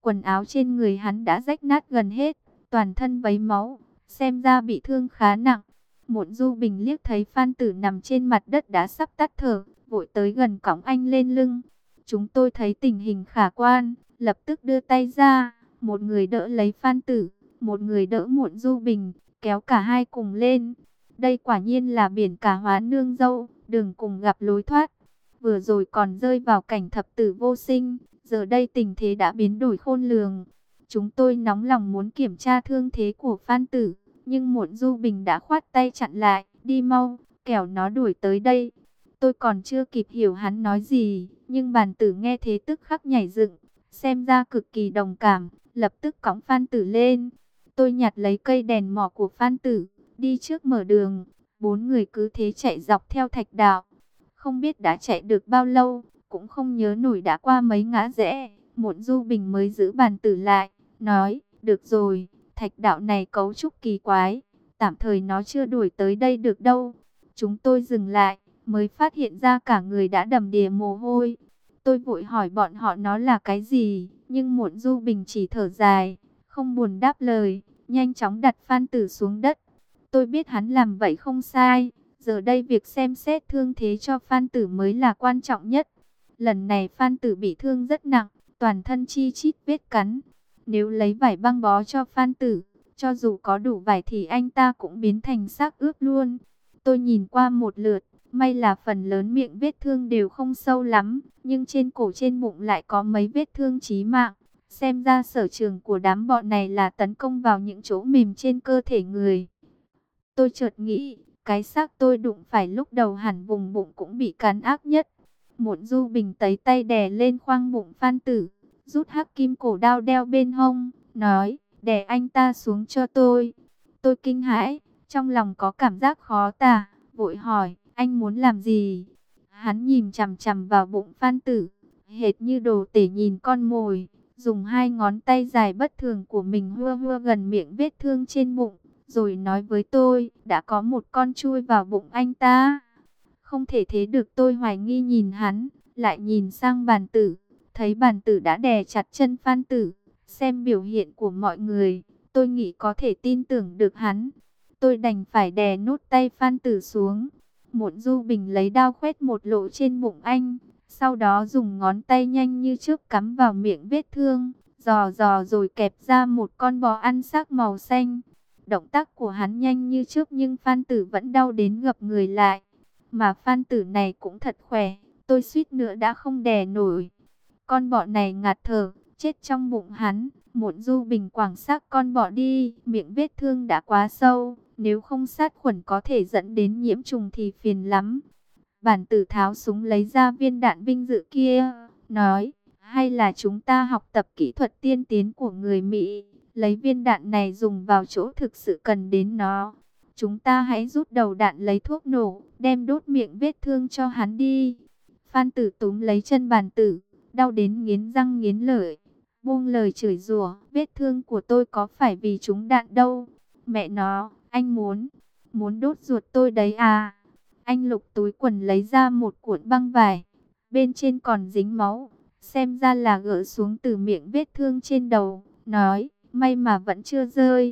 quần áo trên người hắn đã rách nát gần hết, toàn thân vấy máu, xem ra bị thương khá nặng. Mộ Du Bình liếc thấy Phan Tử nằm trên mặt đất đã sắp tắt thở, vội tới gần cõng anh lên lưng. Chúng tôi thấy tình hình khả quan, lập tức đưa tay ra, một người đỡ lấy Phan Tử, một người đỡ Mộ Du Bình, kéo cả hai cùng lên. Đây quả nhiên là biển cả hóa nương dâu, đường cùng gặp lối thoát. Vừa rồi còn rơi vào cảnh thập tử vô sinh, giờ đây tình thế đã biến đổi khôn lường. Chúng tôi nóng lòng muốn kiểm tra thương thế của Phan Tử, nhưng Mộ Du Bình đã khoát tay chặn lại, đi mau, kẻo nó đuổi tới đây. Tôi còn chưa kịp hiểu hắn nói gì, nhưng Bàn Tử nghe thế tức khắc nhảy dựng, xem ra cực kỳ đồng cảm, lập tức cõng Phan Tử lên. Tôi nhặt lấy cây đèn mỏ của Phan Tử, đi trước mở đường, bốn người cứ thế chạy dọc theo thạch đạo. Không biết đã chạy được bao lâu, cũng không nhớ nổi đã qua mấy ngã rẽ, Mộ Du Bình mới giữ Bàn Tử lại, nói, được rồi, thạch đạo này cấu trúc kỳ quái, tạm thời nó chưa đuổi tới đây được đâu. Chúng tôi dừng lại, mới phát hiện ra cả người đã đầm đìa mồ hôi. Tôi vội hỏi bọn họ nó là cái gì, nhưng Mộ Du Bình chỉ thở dài, không buồn đáp lời, nhanh chóng đặt Phan Tử xuống đất. Tôi biết hắn làm vậy không sai, giờ đây việc xem xét thương thế cho Phan Tử mới là quan trọng nhất. Lần này Phan Tử bị thương rất nặng, toàn thân chi chít vết cắn. Nếu lấy vải băng bó cho Phan Tử, cho dù có đủ vải thì anh ta cũng biến thành xác ướp luôn. Tôi nhìn qua một lượt, may là phần lớn miệng vết thương đều không sâu lắm, nhưng trên cổ trên bụng lại có mấy vết thương chí mạng. Xem ra sở trường của đám bọn này là tấn công vào những chỗ mềm trên cơ thể người. Tôi chợt nghĩ, cái xác tôi đụng phải lúc đầu hẳn vùng bụng cũng bị cắn ác nhất. Mộ Du Bình tấy tay đè lên khoang bụng Phan Tử, rút hắc kim cổ đao đeo bên hông, nói, đè anh ta xuống cho tôi. Tôi kinh hãi, trong lòng có cảm giác khó tả, vội hỏi, anh muốn làm gì? Hắn nhìn chằm chằm vào bụng Phan Tử, hệt như đồ tể nhìn con mồi, dùng hai ngón tay dài bất thường của mình hua hua gần miệng vết thương trên bụng, rồi nói với tôi, đã có một con chui vào bụng anh ta. Không thể thế được, tôi hoài nghi nhìn hắn, lại nhìn sang Bàn Tử, thấy Bàn Tử đã đè chặt chân Phan Tử. Xem biểu hiện của mọi người, tôi nghĩ có thể tin tưởng được hắn. Tôi đành phải đè nốt tay Phan Tử xuống. Mộ Du Bình lấy đao khoét một lỗ trên bụng anh, sau đó dùng ngón tay nhanh như chớp cắm vào miệng vết thương, dò dò rồi kẹp ra một con bò ăn xác màu xanh. Động tác của hắn nhanh như chớp nhưng Phan Tử vẫn đau đến gập người lại. Mà Phan Tử này cũng thật khỏe, tôi suýt nữa đã không đè nổi. Con bọ này ngạt thở, chết trong bụng hắn. Mộ Du Bình quẳng xác con bọ đi, miệng vết thương đã quá sâu, nếu không sát khuẩn có thể dẫn đến nhiễm trùng thì phiền lắm. Bản Tử tháo súng lấy ra viên đạn vinh dự kia, nói, hay là chúng ta học tập kỹ thuật tiên tiến của người Mỹ, lấy viên đạn này dùng vào chỗ thực sự cần đến nó. Chúng ta hãy rút đầu đạn lấy thuốc nổ, đem đốt miệng vết thương cho hắn đi. Phan Tử túm lấy chân Bàn Tử, đau đến nghiến răng nghiến lợi, buông lời chửi rủa, vết thương của tôi có phải vì trúng đạn đâu. Mẹ nó, anh muốn đốt ruột tôi đấy à? Anh lục túi quần lấy ra một cuộn băng vải, bên trên còn dính máu, xem ra là gỡ xuống từ miệng vết thương trên đầu, nói, may mà vẫn chưa rơi.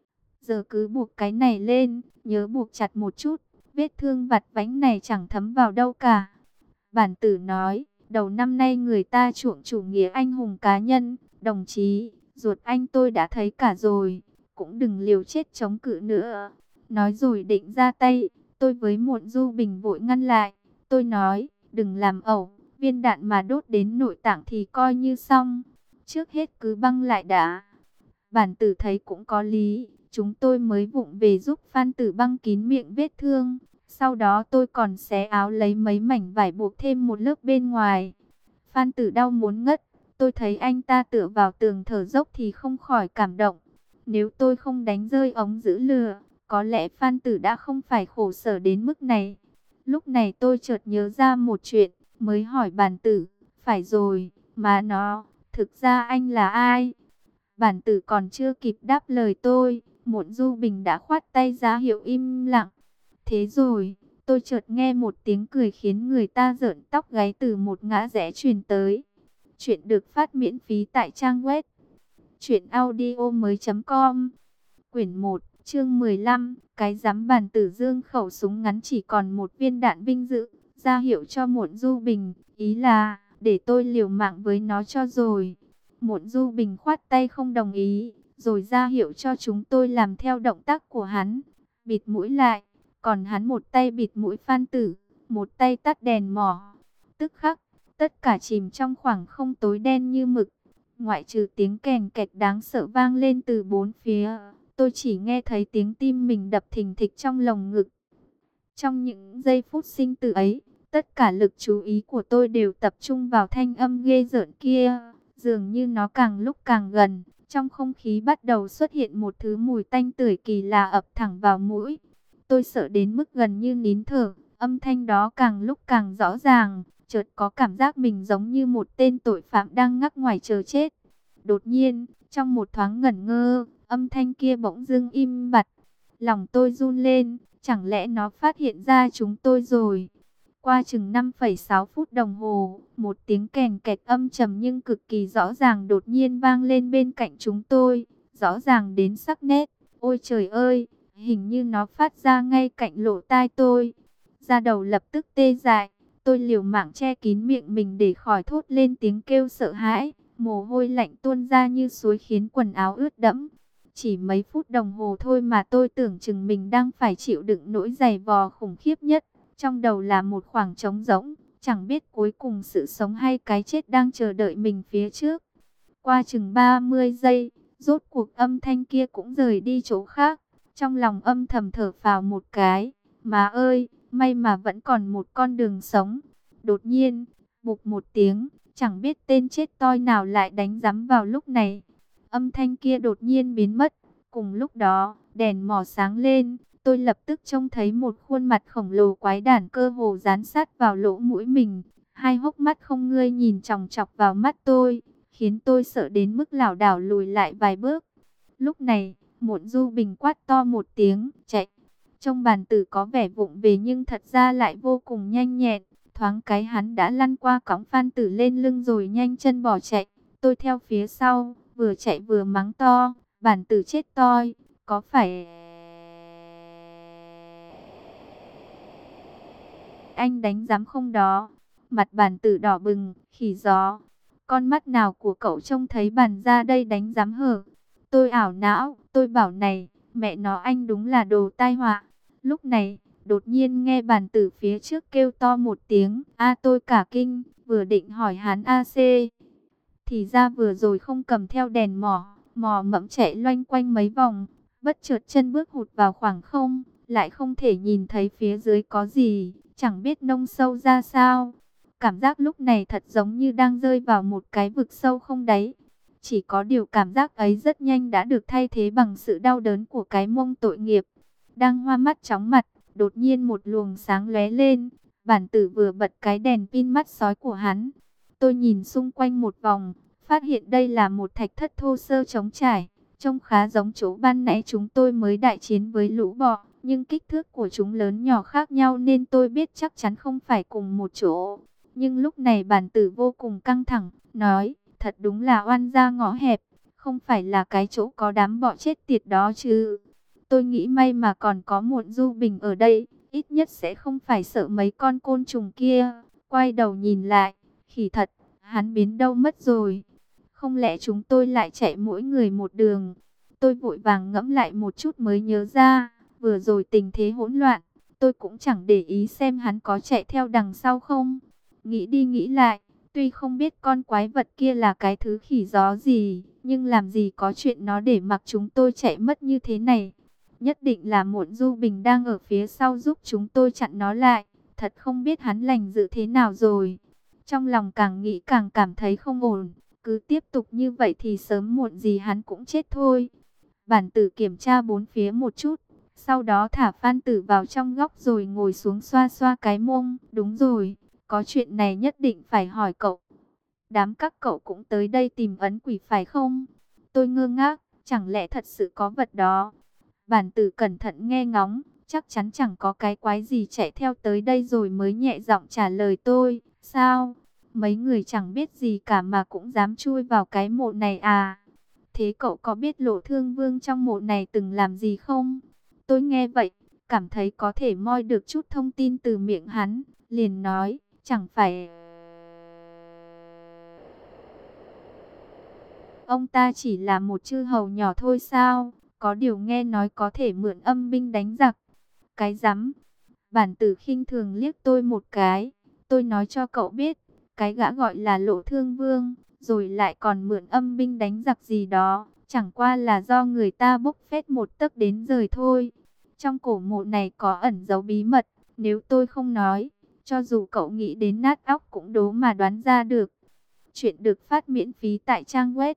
Giờ cứ buộc cái này lên, nhớ buộc chặt một chút, vết thương vặt vãnh này chẳng thấm vào đâu cả. Bản Tử nói, đầu năm nay người ta chuộng chủ nghĩa anh hùng cá nhân, đồng chí, ruột anh tôi đã thấy cả rồi, cũng đừng liều chết chống cự nữa. Nói rồi định ra tay, tôi với Mộ Du Bình vội ngăn lại. Tôi nói, đừng làm ẩu, viên đạn mà đốt đến nội tạng thì coi như xong. Trước hết cứ băng lại đã. Bản Tử thấy cũng có lý, chúng tôi mới vụng về giúp Phan Tử băng kín miệng vết thương. Sau đó tôi còn xé áo lấy mấy mảnh vải buộc thêm một lớp bên ngoài. Phan Tử đau muốn ngất, tôi thấy anh ta tựa vào tường thở dốc thì không khỏi cảm động. Nếu tôi không đánh rơi ống giữ lửa, có lẽ Phan Tử đã không phải khổ sở đến mức này. Lúc này tôi chợt nhớ ra một chuyện, mới hỏi Bản Tử, phải rồi, mà nó, thực ra anh là ai? Bản Tử còn chưa kịp đáp lời tôi, Mộ Du Bình đã khoát tay ra hiệu im lặng. Thế rồi, tôi chợt nghe một tiếng cười khiến người ta rợn tóc gáy từ một ngã rẽ truyền tới. Chuyện được phát miễn phí tại trang web Chuyện audio mới.com. Quyển 1, chương 15. Cái giám bàn tử dương khẩu súng ngắn chỉ còn một viên đạn vinh dự, ra hiệu cho Muộn Du Bình, ý là để tôi liều mạng với nó cho rồi. Muộn Du Bình khoát tay không đồng ý, rồi ra hiệu cho chúng tôi làm theo động tác của hắn, bịt mũi lại. Còn hắn một tay bịt mũi Phan Tử, một tay tắt đèn mỏ. Tức khắc, tất cả chìm trong khoảng không tối đen như mực. Ngoại trừ tiếng kèn kẹt đáng sợ vang lên từ bốn phía, tôi chỉ nghe thấy tiếng tim mình đập thình thịch trong lồng ngực. Trong những giây phút sinh tử ấy, tất cả lực chú ý của tôi đều tập trung vào thanh âm ghê rợn kia. Dường như nó càng lúc càng gần, trong không khí bắt đầu xuất hiện một thứ mùi tanh tưởi kỳ lạ ập thẳng vào mũi. Tôi sợ đến mức gần như nín thở, âm thanh đó càng lúc càng rõ ràng. Chợt có cảm giác mình giống như một tên tội phạm đang ngắc ngoài chờ chết. Đột nhiên, trong một thoáng ngẩn ngơ, âm thanh kia bỗng dưng im bặt. Lòng tôi run lên, chẳng lẽ nó phát hiện ra chúng tôi rồi? Qua chừng 5,6 phút đồng hồ, một tiếng kèn kẹt âm trầm nhưng cực kỳ rõ ràng đột nhiên vang lên bên cạnh chúng tôi, rõ ràng đến sắc nét. Ôi trời ơi, hình như nó phát ra ngay cạnh lỗ tai tôi. Da đầu lập tức tê dại. Tôi liều mạng che kín miệng mình để khỏi thốt lên tiếng kêu sợ hãi. Mồ hôi lạnh tuôn ra như suối khiến quần áo ướt đẫm. Chỉ mấy phút đồng hồ thôi mà tôi tưởng chừng mình đang phải chịu đựng nỗi giày vò khủng khiếp nhất. Trong đầu là một khoảng trống rỗng, chẳng biết cuối cùng sự sống hay cái chết đang chờ đợi mình phía trước. Qua chừng 30 giây, rốt cuộc âm thanh kia cũng rời đi chỗ khác. Trong lòng âm thầm thở phào một cái. Má ơi, may mà vẫn còn một con đường sống. Đột nhiên, bụp một tiếng, chẳng biết tên chết toi nào lại đánh giám vào lúc này. Âm thanh kia đột nhiên biến mất. Cùng lúc đó, đèn mỏ sáng lên. Tôi lập tức trông thấy một khuôn mặt khổng lồ quái đản cơ hồ dán sát vào lỗ mũi mình. Hai hốc mắt không ngơi nhìn chòng chọc vào mắt tôi, khiến tôi sợ đến mức lảo đảo lùi lại vài bước. Lúc này, Muộn Du Bình quát to một tiếng, chạy. Trong bàn tử có vẻ vụng về nhưng thật ra lại vô cùng nhanh nhẹn. Thoáng cái hắn đã lăn qua cõng Phan Tử lên lưng rồi nhanh chân bỏ chạy. Tôi theo phía sau, vừa chạy vừa mắng to, bản tử chết toi, có phải anh đánh giám không đó? Mặt bản tử đỏ bừng, khỉ gió. Con mắt nào của cậu trông thấy bản ra đây đánh giám hở? Tôi ảo não, tôi bảo này, mẹ nó anh đúng là đồ tai họa. Lúc này, đột nhiên nghe bản tử phía trước kêu to một tiếng, tôi cả kinh, vừa định hỏi hắn AC. Thì ra vừa rồi không cầm theo đèn mỏ, mò mẫm chạy loanh quanh mấy vòng, bất chợt chân bước hụt vào khoảng không, lại không thể nhìn thấy phía dưới có gì, chẳng biết nông sâu ra sao. Cảm giác lúc này thật giống như đang rơi vào một cái vực sâu không đáy. Chỉ có điều cảm giác ấy rất nhanh đã được thay thế bằng sự đau đớn của cái mông tội nghiệp. Đang hoa mắt chóng mặt, đột nhiên một luồng sáng lóe lên, bản tử vừa bật cái đèn pin mắt sói của hắn. Tôi nhìn xung quanh một vòng, phát hiện đây là một thạch thất thô sơ trống trải, trông khá giống chỗ ban nãy chúng tôi mới đại chiến với lũ bọ, nhưng kích thước của chúng lớn nhỏ khác nhau nên tôi biết chắc chắn không phải cùng một chỗ. Nhưng lúc này bản tử vô cùng căng thẳng, nói, thật đúng là oan gia ngõ hẹp, không phải là cái chỗ có đám bọ chết tiệt đó chứ. Tôi nghĩ may mà còn có Muộn Du Bình ở đây, ít nhất sẽ không phải sợ mấy con côn trùng kia. Quay đầu nhìn lại, khỉ thật, hắn biến đâu mất rồi. Không lẽ chúng tôi lại chạy mỗi người một đường? Tôi vội vàng ngẫm lại một chút mới nhớ ra, vừa rồi tình thế hỗn loạn, tôi cũng chẳng để ý xem hắn có chạy theo đằng sau không. Nghĩ đi nghĩ lại, tuy không biết con quái vật kia là cái thứ khỉ gió gì, nhưng làm gì có chuyện nó để mặc chúng tôi chạy mất như thế này. Nhất định là Muộn Du Bình đang ở phía sau giúp chúng tôi chặn nó lại. Thật không biết hắn lành dự thế nào rồi. Trong lòng càng nghĩ càng cảm thấy không ổn. Cứ tiếp tục như vậy thì sớm muộn gì hắn cũng chết thôi. Bản tử kiểm tra bốn phía một chút. Sau đó thả Phan Tử vào trong góc rồi ngồi xuống xoa xoa cái mông. Đúng rồi, có chuyện này nhất định phải hỏi cậu. Đám các cậu cũng tới đây tìm ấn quỷ phải không? Tôi ngơ ngác, chẳng lẽ thật sự có vật đó? Bản tử cẩn thận nghe ngóng, chắc chắn chẳng có cái quái gì chạy theo tới đây rồi mới nhẹ giọng trả lời tôi. Sao? Mấy người chẳng biết gì cả mà cũng dám chui vào cái mộ này à? Thế cậu có biết Lộ Thương Vương trong mộ này từng làm gì không? Tôi nghe vậy, cảm thấy có thể moi được chút thông tin từ miệng hắn, liền nói, chẳng phải ông ta chỉ là một chư hầu nhỏ thôi sao? Có điều nghe nói có thể mượn âm binh đánh giặc. Cái rắm. Bản tử khinh thường liếc tôi một cái. Tôi nói cho cậu biết, cái gã gọi là Lộ Thương Vương, rồi lại còn mượn âm binh đánh giặc gì đó, chẳng qua là do người ta bốc phét một tấc đến rời thôi. Trong cổ mộ này có ẩn giấu bí mật, nếu tôi không nói, cho dù cậu nghĩ đến nát óc cũng đố mà đoán ra được. Chuyện được phát miễn phí tại trang web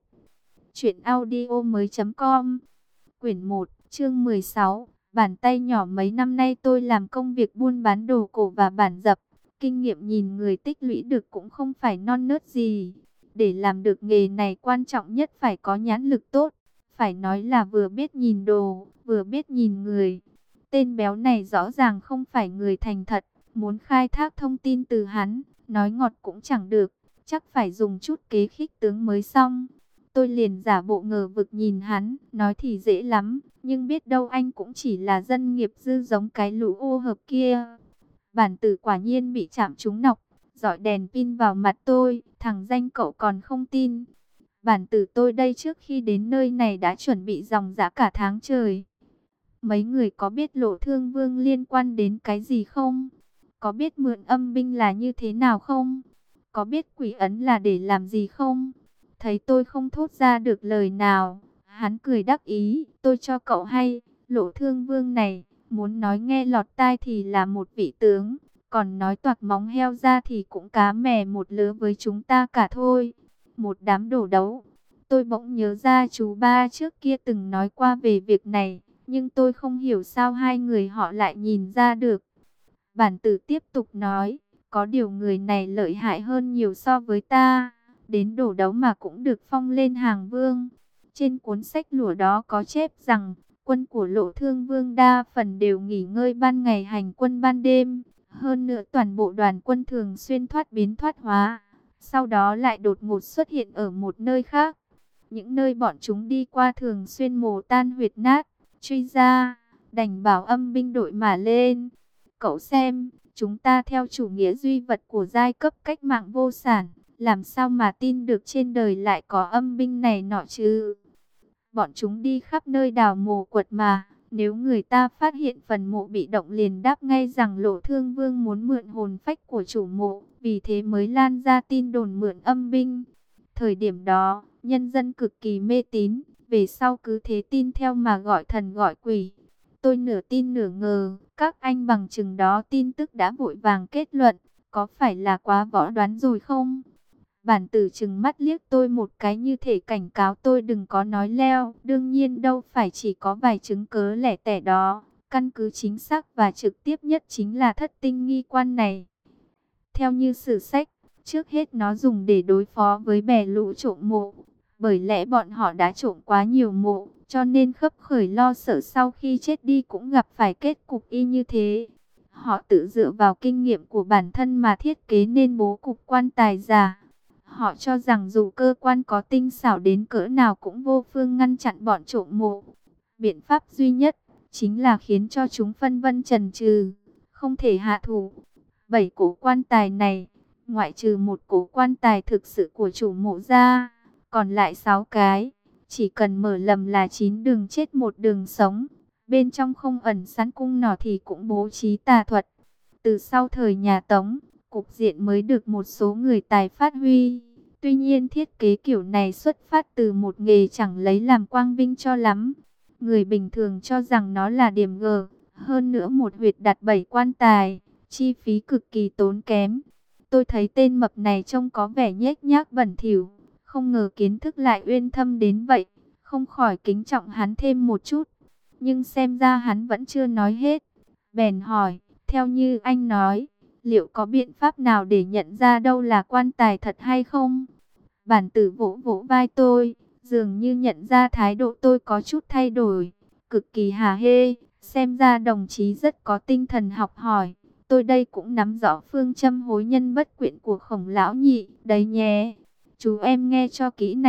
truyệnaudiomoi.com. Quyển 1, chương 16. Bàn tay nhỏ. Mấy năm nay tôi làm công việc buôn bán đồ cổ và bản dập, kinh nghiệm nhìn người tích lũy được cũng không phải non nớt gì. Để làm được nghề này quan trọng nhất phải có nhãn lực tốt, phải nói là vừa biết nhìn đồ, vừa biết nhìn người. Tên béo này rõ ràng không phải người thành thật, muốn khai thác thông tin từ hắn, nói ngọt cũng chẳng được, chắc phải dùng chút kế khích tướng mới xong. Tôi liền giả bộ ngờ vực nhìn hắn, nói thì dễ lắm, nhưng biết đâu anh cũng chỉ là dân nghiệp dư giống cái lũ ô hợp kia. Bản tử quả nhiên bị chạm trúng nọc, dọi đèn pin vào mặt tôi, thằng danh cậu còn không tin. Bản tử tôi đây trước khi đến nơi này đã chuẩn bị dòng dã cả tháng trời. Mấy người có biết Lộ Thương Vương liên quan đến cái gì không? Có biết mượn âm binh là như thế nào không? Có biết quỷ ấn là để làm gì không? Thấy tôi không thốt ra được lời nào, hắn cười đắc ý, tôi cho cậu hay, Lộ Thương Vương này, muốn nói nghe lọt tai thì là một vị tướng, còn nói toạc móng heo ra thì cũng cá mè một lứa với chúng ta cả thôi. Một đám đổ đấu. Tôi bỗng nhớ ra chú ba trước kia từng nói qua về việc này, nhưng tôi không hiểu sao hai người họ lại nhìn ra được. Bản tử tiếp tục nói, có điều người này lợi hại hơn nhiều so với ta, đến đổ đấu mà cũng được phong lên hàng vương. Trên cuốn sách lụa đó có chép rằng, quân của Lộ Thương Vương đa phần đều nghỉ ngơi ban ngày hành quân ban đêm. Hơn nữa toàn bộ đoàn quân thường xuyên thoát biến thoát hóa, sau đó lại đột ngột xuất hiện ở một nơi khác. Những nơi bọn chúng đi qua thường xuyên mồ tan huyệt nát, truy ra, đành bảo âm binh đội mà lên. Cậu xem, chúng ta theo chủ nghĩa duy vật của giai cấp cách mạng vô sản, làm sao mà tin được trên đời lại có âm binh này nọ chứ? Bọn chúng đi khắp nơi đào mồ quật mà, nếu người ta phát hiện phần mộ bị động liền đáp ngay rằng Lộ Thương Vương muốn mượn hồn phách của chủ mộ, vì thế mới lan ra tin đồn mượn âm binh. Thời điểm đó, nhân dân cực kỳ mê tín, về sau cứ thế tin theo mà gọi thần gọi quỷ. Tôi nửa tin nửa ngờ, các anh bằng chừng đó tin tức đã vội vàng kết luận, có phải là quá võ đoán rồi không? Bản tử trừng mắt liếc tôi một cái như thể cảnh cáo tôi đừng có nói leo. Đương nhiên đâu phải chỉ có vài chứng cớ lẻ tẻ đó. Căn cứ chính xác và trực tiếp nhất chính là thất tinh nghi quan này. Theo như sử sách, trước hết nó dùng để đối phó với bè lũ trộm mộ. Bởi lẽ bọn họ đã trộm quá nhiều mộ, cho nên khấp khởi lo sợ sau khi chết đi cũng gặp phải kết cục y như thế. Họ tự dựa vào kinh nghiệm của bản thân mà thiết kế nên bố cục quan tài giả. Họ cho rằng dù cơ quan có tinh xảo đến cỡ nào cũng vô phương ngăn chặn bọn trộm mộ. Biện pháp duy nhất chính là khiến cho chúng phân vân chần chừ, không thể hạ thủ. 7 cổ quan tài này, ngoại trừ một cổ quan tài thực sự của chủ mộ ra, còn lại 6 cái, chỉ cần mở lầm là 9 đường chết một đường sống. Bên trong không ẩn sẵn cung nỏ thì cũng bố trí tà thuật. Từ sau thời nhà Tống, cục diện mới được một số người tài phát huy. Tuy nhiên thiết kế kiểu này xuất phát từ một nghề chẳng lấy làm quang vinh cho lắm. Người bình thường cho rằng nó là điểm G. Hơn nữa một huyệt đặt 7 quan tài, chi phí cực kỳ tốn kém. Tôi thấy tên mập này trông có vẻ nhếch nhác bẩn thỉu, không ngờ kiến thức lại uyên thâm đến vậy, không khỏi kính trọng hắn thêm một chút. Nhưng xem ra hắn vẫn chưa nói hết. Bèn hỏi, theo như anh nói, liệu có biện pháp nào để nhận ra đâu là quan tài thật hay không? Bản tử vỗ vỗ vai tôi, dường như nhận ra thái độ tôi có chút thay đổi, cực kỳ hả hê, xem ra đồng chí rất có tinh thần học hỏi. Tôi đây cũng nắm rõ phương châm hối nhân bất quyện của Khổng lão nhị, đấy nhé. Chú em nghe cho kỹ này,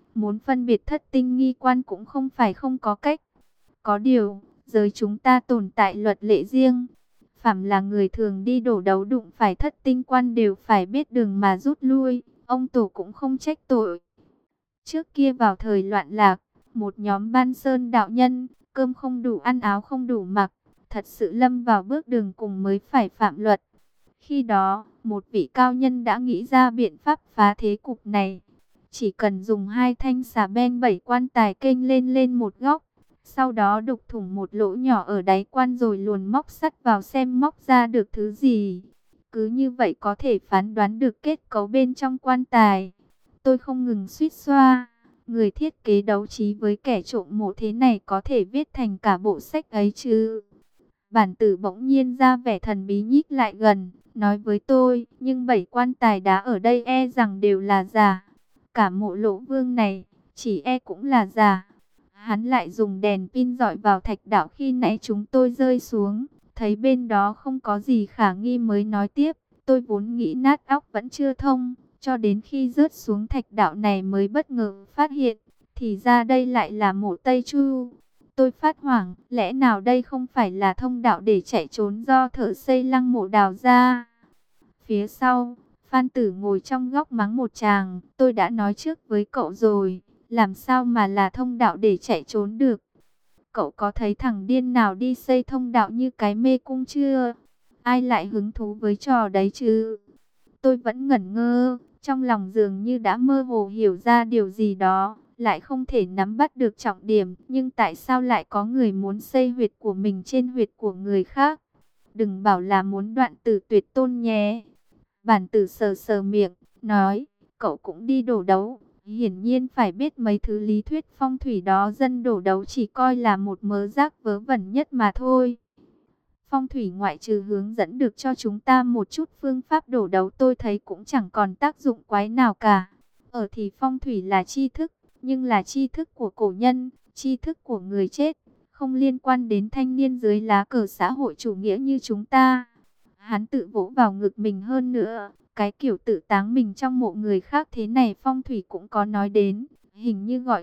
Muốn phân biệt thất tinh nghi quan cũng không phải không có cách. Có điều, giới chúng ta tồn tại luật lệ riêng. Phàm là người thường đi đổ đấu đụng phải thất tinh quan đều phải biết đường mà rút lui. Ông tổ cũng không trách tội. Trước kia vào thời loạn lạc, một nhóm Ban Sơn đạo nhân, cơm không đủ ăn áo không đủ mặc, thật sự lâm vào bước đường cùng mới phải phạm luật. Khi đó, một vị cao nhân đã nghĩ ra biện pháp phá thế cục này. Chỉ cần dùng 2 thanh xà beng 7 quan tài kênh lên lên một góc, sau đó đục thủng một lỗ nhỏ ở đáy quan rồi luồn móc sắt vào xem móc ra được thứ gì. Cứ như vậy có thể phán đoán được kết cấu bên trong quan tài. Tôi không ngừng suýt xoa. Người thiết kế đấu trí với kẻ trộm mộ thế này có thể viết thành cả bộ sách ấy chứ. Bản tử bỗng nhiên ra vẻ thần bí nhích lại gần, nói với tôi, nhưng 7 quan tài đá ở đây e rằng đều là giả. Cả mộ Lỗ Vương này, chỉ e cũng là giả. Hắn lại dùng đèn pin dọi vào thạch đạo khi nãy chúng tôi rơi xuống, thấy bên đó không có gì khả nghi mới nói tiếp. Tôi vốn nghĩ nát óc vẫn chưa thông, cho đến khi rớt xuống thạch đạo này mới bất ngờ phát hiện, thì ra đây lại là mộ Tây Chu. Tôi phát hoảng, lẽ nào đây không phải là thông đạo để chạy trốn do thợ xây lăng mộ đào ra? Phía sau, Phan Tử ngồi trong góc mắng một tràng, tôi đã nói trước với cậu rồi, làm sao mà là thông đạo để chạy trốn được? Cậu có thấy thằng điên nào đi xây thông đạo như cái mê cung chưa? Ai lại hứng thú với trò đấy chứ? Tôi vẫn ngẩn ngơ, trong lòng dường như đã mơ hồ hiểu ra điều gì đó, lại không thể nắm bắt được trọng điểm. Nhưng tại sao lại có người muốn xây huyệt của mình trên huyệt của người khác? Đừng bảo là muốn đoạn tử tuyệt tôn nhé. Bản tử sờ sờ miệng, nói, cậu cũng đi đổ đấu. Hiển nhiên phải biết mấy thứ lý thuyết phong thủy đó, dân đổ đấu chỉ coi là một mớ rác vớ vẩn nhất mà thôi. Phong thủy ngoại trừ hướng dẫn được cho chúng ta một chút phương pháp đổ đấu, tôi thấy cũng chẳng còn tác dụng quái nào cả. Ở thì phong thủy là tri thức, nhưng là tri thức của cổ nhân, tri thức của người chết, không liên quan đến thanh niên dưới lá cờ xã hội chủ nghĩa như chúng ta. Hắn tự vỗ vào ngực mình hơn nữa, cái kiểu tự táng mình trong mộ người khác thế này phong thủy cũng có nói đến, hình như gọi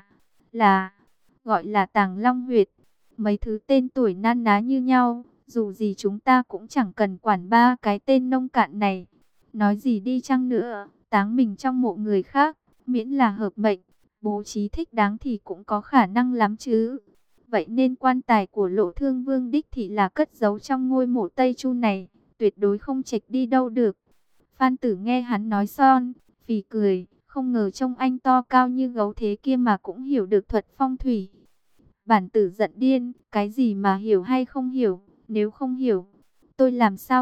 là tàng long huyệt. Mấy thứ tên tuổi nan ná như nhau, dù gì chúng ta cũng chẳng cần quản ba cái tên nông cạn này. Nói gì đi chăng nữa, táng mình trong mộ người khác, miễn là hợp mệnh, bố trí thích đáng thì cũng có khả năng lắm chứ. Vậy nên quan tài của Lộ Thương Vương đích thị là cất giấu trong ngôi mộ Tây Chu này, tuyệt đối không chệch đi đâu được. Phan Tử nghe hắn nói son, phì cười, không ngờ trông anh to cao như gấu thế kia mà cũng hiểu được thuật phong thủy. Bản tử giận điên, cái gì mà hiểu hay không hiểu, nếu không hiểu, tôi làm sao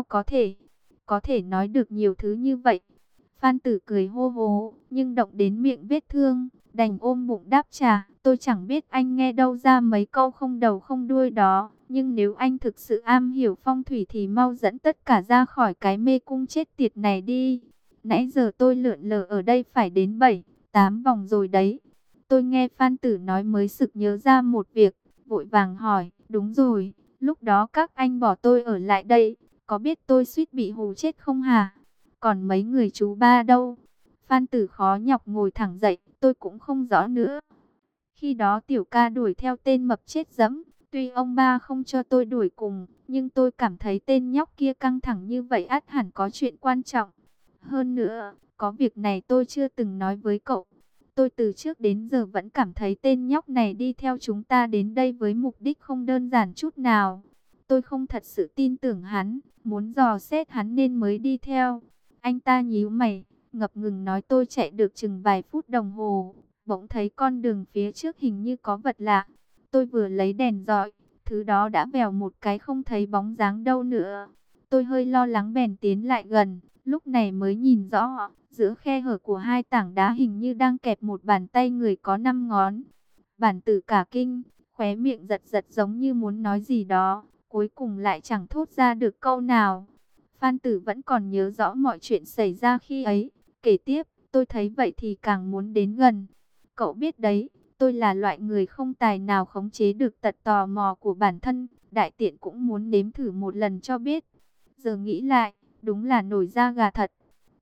có thể nói được nhiều thứ như vậy. Phan Tử cười hô hố, nhưng động đến miệng vết thương, đành ôm bụng đáp trả, tôi chẳng biết anh nghe đâu ra mấy câu không đầu không đuôi đó, nhưng nếu anh thực sự am hiểu phong thủy thì mau dẫn tất cả ra khỏi cái mê cung chết tiệt này đi. Nãy giờ tôi lượn lờ ở đây phải đến 7, 8 vòng rồi đấy. Tôi nghe Phan Tử nói mới sực nhớ ra một việc, vội vàng hỏi, đúng rồi, lúc đó các anh bỏ tôi ở lại đây, có biết tôi suýt bị hù chết không hả? Còn mấy người chú ba đâu? Phan Tử khó nhọc ngồi thẳng dậy, tôi cũng không rõ nữa. Khi đó Tiểu Ca đuổi theo tên mập chết dẫm, tuy ông ba không cho tôi đuổi cùng, nhưng tôi cảm thấy tên nhóc kia căng thẳng như vậy ắt hẳn có chuyện quan trọng. Hơn nữa, có việc này tôi chưa từng nói với cậu. Tôi từ trước đến giờ vẫn cảm thấy tên nhóc này đi theo chúng ta đến đây với mục đích không đơn giản chút nào. Tôi không thật sự tin tưởng hắn, muốn dò xét hắn nên mới đi theo. Anh ta nhíu mày, ngập ngừng nói. Tôi chạy được chừng vài phút đồng hồ, bỗng thấy con đường phía trước hình như có vật lạ. Tôi vừa lấy đèn dọi, thứ đó đã vèo một cái không thấy bóng dáng đâu nữa. Tôi hơi lo lắng bèn tiến lại gần, lúc này mới nhìn rõ, giữa khe hở của 2 tảng đá hình như đang kẹp một bàn tay người có 5 ngón. Bản tử cả kinh, khóe miệng giật giật giống như muốn nói gì đó, cuối cùng lại chẳng thốt ra được câu nào. Phan Tử vẫn còn nhớ rõ mọi chuyện xảy ra khi ấy, kể tiếp, tôi thấy vậy thì càng muốn đến gần. Cậu biết đấy, tôi là loại người không tài nào khống chế được tật tò mò của bản thân, đại tiện cũng muốn nếm thử một lần cho biết. Giờ nghĩ lại, đúng là nổi da gà thật.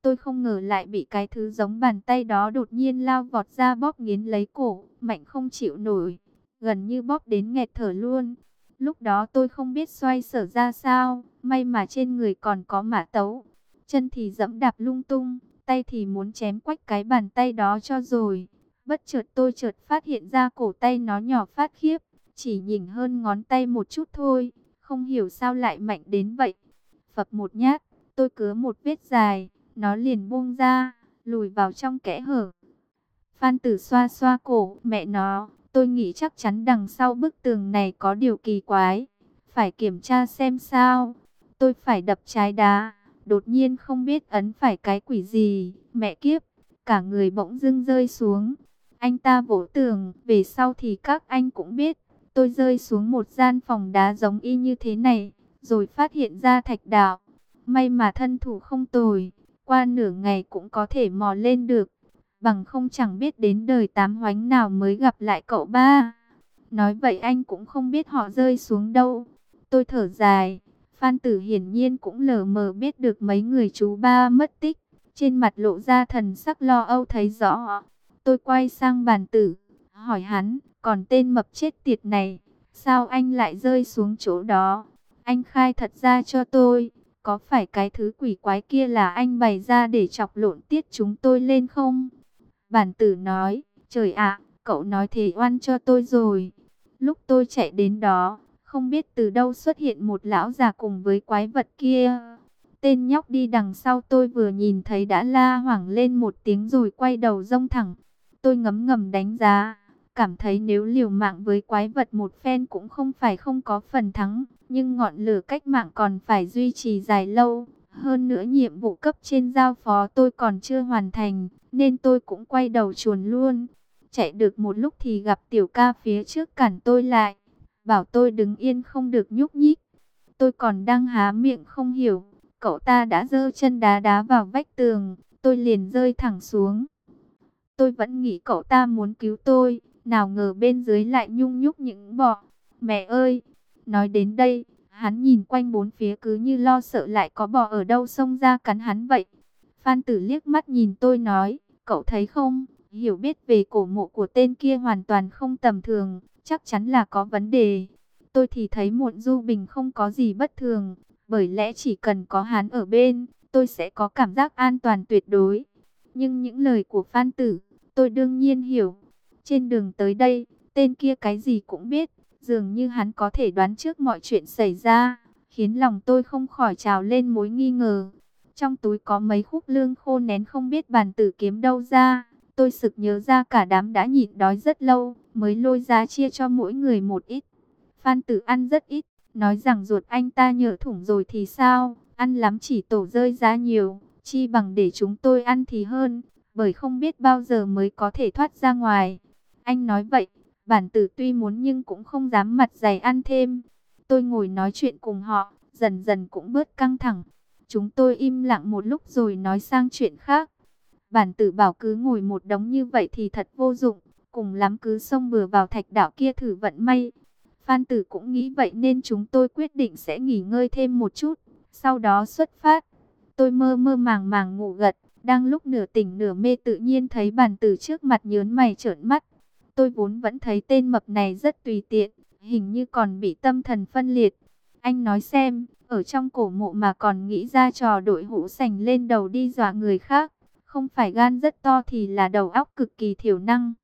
Tôi không ngờ lại bị cái thứ giống bàn tay đó đột nhiên lao vọt ra bóp nghiến lấy cổ, mạnh không chịu nổi, gần như bóp đến nghẹt thở luôn. Lúc đó tôi không biết xoay sở ra sao, may mà trên người còn có mã tấu. Chân thì dẫm đạp lung tung, tay thì muốn chém quách cái bàn tay đó cho rồi. Bất chợt tôi chợt phát hiện ra cổ tay nó nhỏ phát khiếp, chỉ nhỉnh hơn ngón tay một chút thôi, không hiểu sao lại mạnh đến vậy. Phập một nhát, tôi cứa một vết dài, nó liền buông ra, lùi vào trong kẽ hở. Phan Tử xoa xoa cổ, mẹ nó, tôi nghĩ chắc chắn đằng sau bức tường này có điều kỳ quái, phải kiểm tra xem sao. Tôi phải đập trái đá, đột nhiên không biết ấn phải cái quỷ gì, mẹ kiếp, cả người bỗng dưng rơi xuống. Anh ta vỗ tường, về sau thì các anh cũng biết, tôi rơi xuống một gian phòng đá giống y như thế này, rồi phát hiện ra thạch đạo. May mà thân thủ không tồi, qua nửa ngày cũng có thể mò lên được, bằng không chẳng biết đến đời tám hoánh nào mới gặp lại cậu ba. Nói vậy anh cũng không biết họ rơi xuống đâu. Tôi thở dài, Phan Tử hiển nhiên cũng lờ mờ biết được mấy người chú ba mất tích, trên mặt lộ ra thần sắc lo âu thấy rõ. Tôi quay sang Bàn Tử, hỏi hắn, còn tên mập chết tiệt này, sao anh lại rơi xuống chỗ đó? Anh khai thật ra cho tôi, có phải cái thứ quỷ quái kia là anh bày ra để chọc lộn tiết chúng tôi lên không? Bản Tử nói, trời ạ, cậu nói thế oan cho tôi rồi. Lúc tôi chạy đến đó, không biết từ đâu xuất hiện một lão già cùng với quái vật kia. Tên nhóc đi đằng sau tôi vừa nhìn thấy đã la hoảng lên một tiếng rồi quay đầu rông thẳng. Tôi ngấm ngầm đánh giá, cảm thấy nếu liều mạng với quái vật một phen cũng không phải không có phần thắng, nhưng ngọn lửa cách mạng còn phải duy trì dài lâu. Hơn nữa nhiệm vụ cấp trên giao phó tôi còn chưa hoàn thành, nên tôi cũng quay đầu chuồn luôn. Chạy được một lúc thì gặp Tiểu Ca phía trước cản tôi lại, bảo tôi đứng yên không được nhúc nhích. Tôi còn đang há miệng không hiểu, cậu ta đã giơ chân đá đá vào vách tường, tôi liền rơi thẳng xuống. Tôi vẫn nghĩ cậu ta muốn cứu tôi, nào ngờ bên dưới lại nhung nhúc những bọ. Mẹ ơi! Nói đến đây, hắn nhìn quanh bốn phía cứ như lo sợ lại có bọ ở đâu xông ra cắn hắn vậy. Phan Tử liếc mắt nhìn tôi nói, cậu thấy không, hiểu biết về cổ mộ của tên kia hoàn toàn không tầm thường, chắc chắn là có vấn đề. Tôi thì thấy Muộn Du Bình không có gì bất thường, bởi lẽ chỉ cần có hắn ở bên, tôi sẽ có cảm giác an toàn tuyệt đối. Nhưng những lời của Phan Tử, tôi đương nhiên hiểu. Trên đường tới đây, tên kia cái gì cũng biết, dường như hắn có thể đoán trước mọi chuyện xảy ra, khiến lòng tôi không khỏi trào lên mối nghi ngờ. Trong túi có mấy khúc lương khô nén không biết Bàn Tử kiếm đâu ra. Tôi sực nhớ ra cả đám đã nhịn đói rất lâu, mới lôi ra chia cho mỗi người một ít. Phan Tử ăn rất ít, nói rằng ruột anh ta nhỡ thủng rồi thì sao, ăn lắm chỉ tổ rơi ra nhiều, chi bằng để chúng tôi ăn thì hơn, bởi không biết bao giờ mới có thể thoát ra ngoài. Anh nói vậy, Bản Tử tuy muốn nhưng cũng không dám mặt dày ăn thêm. Tôi ngồi nói chuyện cùng họ, dần dần cũng bớt căng thẳng. Chúng tôi im lặng một lúc rồi nói sang chuyện khác. Bản Tử bảo cứ ngồi một đống như vậy thì thật vô dụng, cùng lắm cứ xông bừa vào thạch đạo kia thử vận may. Phan Tử cũng nghĩ vậy nên chúng tôi quyết định sẽ nghỉ ngơi thêm một chút, sau đó xuất phát. Tôi mơ mơ màng màng ngủ gật, đang lúc nửa tỉnh nửa mê tự nhiên thấy Bản Tử trước mặt nhớn mày trợn mắt. Tôi vốn vẫn thấy tên mập này rất tùy tiện, hình như còn bị tâm thần phân liệt. Anh nói xem, ở trong cổ mộ mà còn nghĩ ra trò đội hũ sành lên đầu đi dọa người khác, không phải gan rất to thì là đầu óc cực kỳ thiểu năng.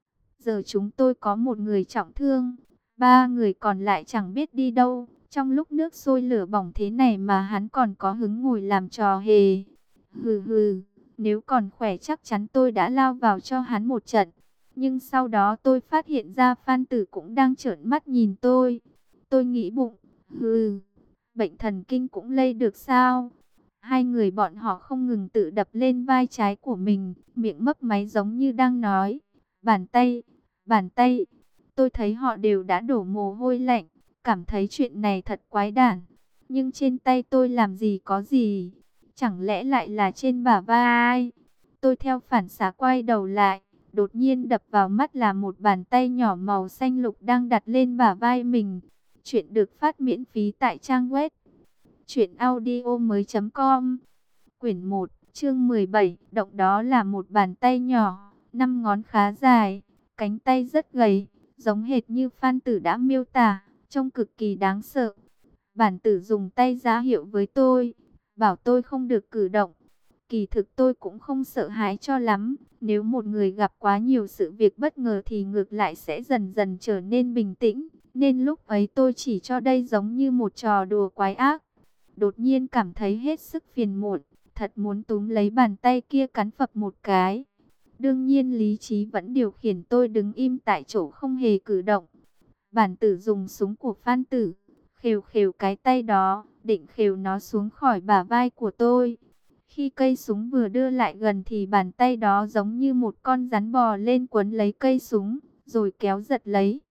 Giờ chúng tôi có một người trọng thương, ba người còn lại chẳng biết đi đâu. Trong lúc nước sôi lửa bỏng thế này mà hắn còn có hứng ngồi làm trò hề. Hừ hừ, nếu còn khỏe chắc chắn tôi đã lao vào cho hắn một trận. Nhưng sau đó tôi phát hiện ra Phan Tử cũng đang trợn mắt nhìn tôi. Tôi nghĩ bụng, hừ, bệnh thần kinh cũng lây được sao? Hai người bọn họ không ngừng tự đập lên vai trái của mình, miệng mấp máy giống như đang nói, bàn tay, bàn tay. Tôi thấy họ đều đã đổ mồ hôi lạnh, cảm thấy chuyện này thật quái đản. Nhưng trên tay tôi làm gì có gì, chẳng lẽ lại là trên bả vai? Tôi theo phản xạ quay đầu lại, đột nhiên đập vào mắt là một bàn tay nhỏ màu xanh lục đang đặt lên bả vai mình. Chuyện được phát miễn phí tại trang web truyệnaudiomoi.com. Quyển 1, Chương 17, động đó là một bàn tay nhỏ, 5 ngón khá dài, cánh tay rất gầy, giống hệt như Phan Tử đã miêu tả, trông cực kỳ đáng sợ. Bản Tử dùng tay ra hiệu với tôi, bảo tôi không được cử động. Kỳ thực tôi cũng không sợ hãi cho lắm, nếu một người gặp quá nhiều sự việc bất ngờ thì ngược lại sẽ dần dần trở nên bình tĩnh, nên lúc ấy tôi chỉ cho đây giống như một trò đùa quái ác. Đột nhiên cảm thấy hết sức phiền muộn, thật muốn túm lấy bàn tay kia cắn phập một cái. Đương nhiên lý trí vẫn điều khiển tôi đứng im tại chỗ không hề cử động. Bản Tử dùng súng của Phan Tử, khều khều cái tay đó, định khều nó xuống khỏi bả vai của tôi. Khi cây súng vừa đưa lại gần thì bàn tay đó giống như một con rắn bò lên quấn lấy cây súng, rồi kéo giật lấy.